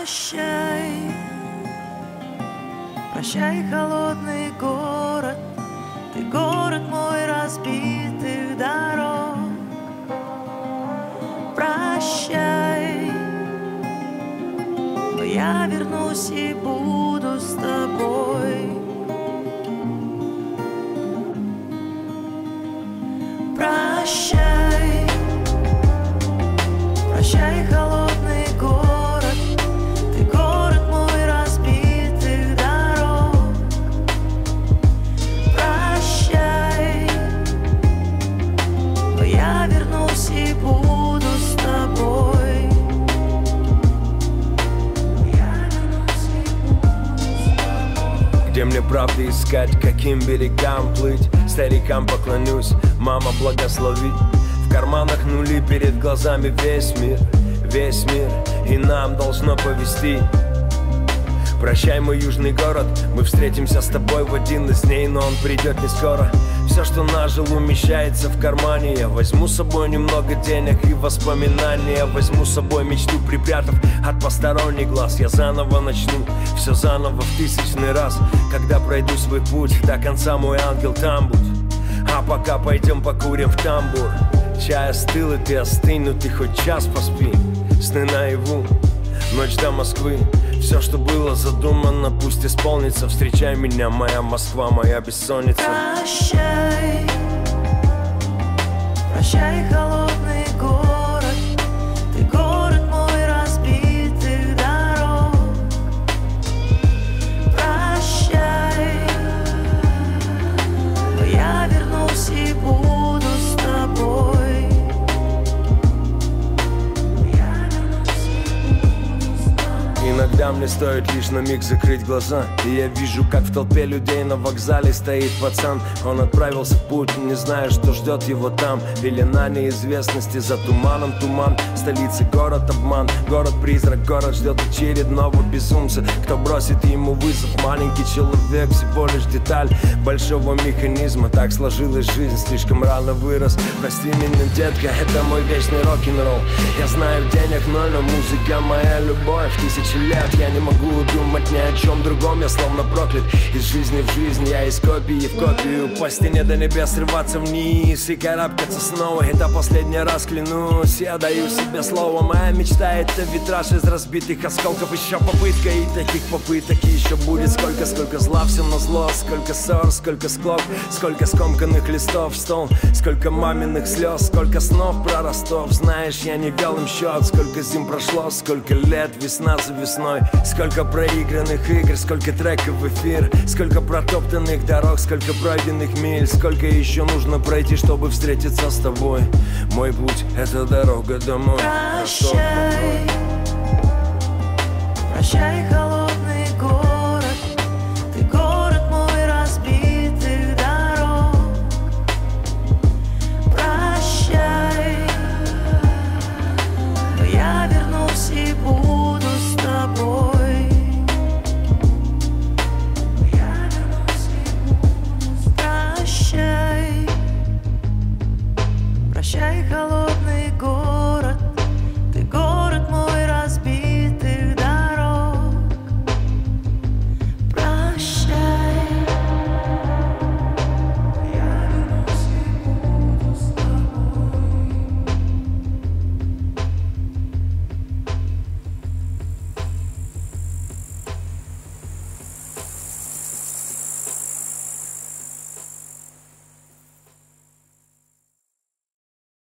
Прощай, прощай, холодный город, ты город мой разбитых дорог. Прощай, но я вернусь и буду с тобой. Прощай, прощай, холодный город, ты город мой разбитых дорог. Прощай, но я вернусь и буду с тобой. Где мне правды искать, каким берегам плыть? Старикам поклонюсь, мама благослови. В карманах нули, перед глазами весь мир, и нам должно повести. Прощай, мой южный город, мы встретимся с тобой в один из дней, но он придет не скоро. Все, что нажил, умещается в кармане. Я возьму с собой немного денег и воспоминания. Возьму с собой мечту, припрятав от посторонних глаз. Я заново начну, все заново в 1000-й раз. Когда пройду свой путь, до конца мой ангел там будет. А пока пойдем покурим в тамбур. Чай остыл, и ты остынь, ну ты хоть час поспи. Сны наяву, ночь до Москвы. Все, что было задумано, пусть исполнится. Встречай меня, моя Москва, моя бессонница. Прощай, прощай, холодный город, ты город мой разбитых дорог. Прощай, но я вернусь и буду с тобой. Иногда мне стоит лишь на миг закрыть глаза, и я вижу, как в толпе людей на вокзале стоит пацан. Он отправился в путь, не зная, что ждет его там. Пелена неизвестности, за туманом туман. Столицы город обман, город-призрак, город ждет очередного безумца. Кто бросит ему вызов, маленький человек, всего лишь деталь большого механизма. Так сложилась жизнь, слишком рано вырос. Прости меня, детка, это мой вечный рок-н-ролл. Я знаю, денег ноль, но музыка моя любовь. 1000 лет я не могу думать ни о чем другом. Я словно проклят из жизни в жизнь. Я из копии в копию, по стене до небес срываться вниз и карабкаться снова. Это последний раз, клянусь, я даю себе слово. Моя мечта — это витраж из разбитых осколков. Еще попытка, и таких попыток еще будет. Сколько зла всем назло, сколько ссор, сколько склок, сколько скомканных листов в стол, сколько маминых слез, сколько снов про Ростов. Знаешь, я не вел им счет, сколько зим прошло, сколько лет, весна за весной. Сколько проигранных игр, сколько треков в эфир, сколько протоптанных дорог, сколько пройденных миль. Сколько еще нужно пройти, чтобы встретиться с тобой. Мой путь — это дорога домой. Прощай, прощай, холодный